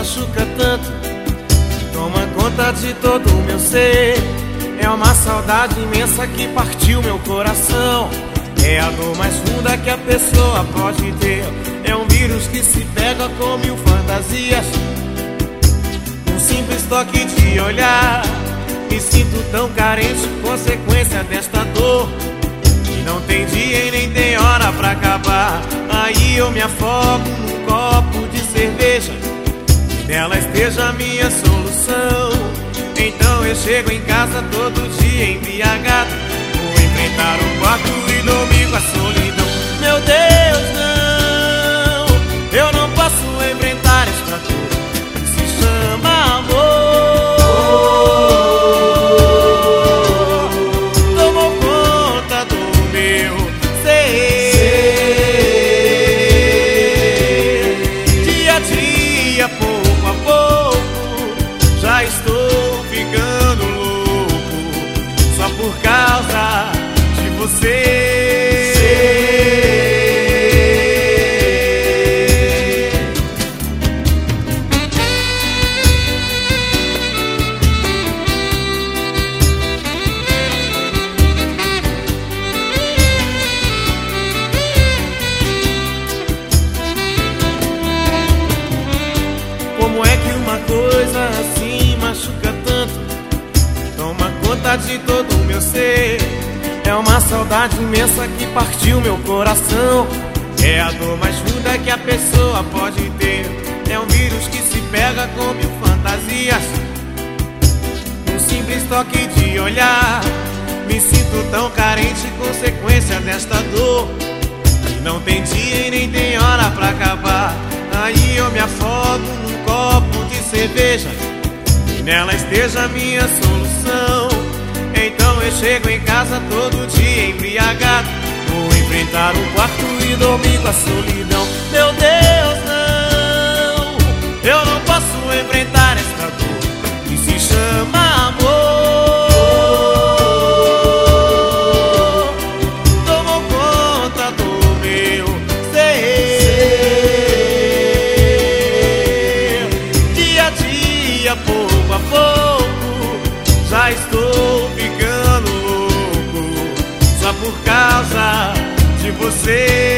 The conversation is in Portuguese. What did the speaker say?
machuca tanto, toma conta de todo o meu ser. É uma saudade imensa que partiu meu coração. É a dor mais funda que a pessoa pode ter. É um vírus que se pega com mil fantasias. Um simples toque de olhar, me sinto tão carente, consequência desta dor. E não tem dia e nem tem hora pra acabar. Aí eu me afogo num copo de cerveja, e nela esteja a minha solução. Então eu chego em casa todo dia embriagado, vou enfrentar o quarto e dormir com a solidão. Meu Deus, não, eu não posso enfrentar esta dor que se chama amor. Tomou conta do meu ser. Dia a dia, pouco a pouco, já estou ficando louco, só por causa de você. Como é que uma coisa assim machuca tanto, toma conta de todo o meu ser? É uma saudade imensa que partiu meu coração. É a dor mais funda que a pessoa pode ter. É um vírus que se pega com mil fantasias. Um simples toque de olhar, me sinto tão carente, consequência desta dor. E não tem dia e nem tem hora pra acabar. Aí eu me afogo num copo de cerveja, e nela esteja a minha solução. Então eu chego em casa todo dia embriagado, vou enfrentar o quarto e dormir com a solidão. Meu Deus, não, eu não posso enfrentar esta dor que se chama amor. Tomou conta do meu ser. Dia a dia, pouco a pouco, já estou ficando louco, só por causa de você.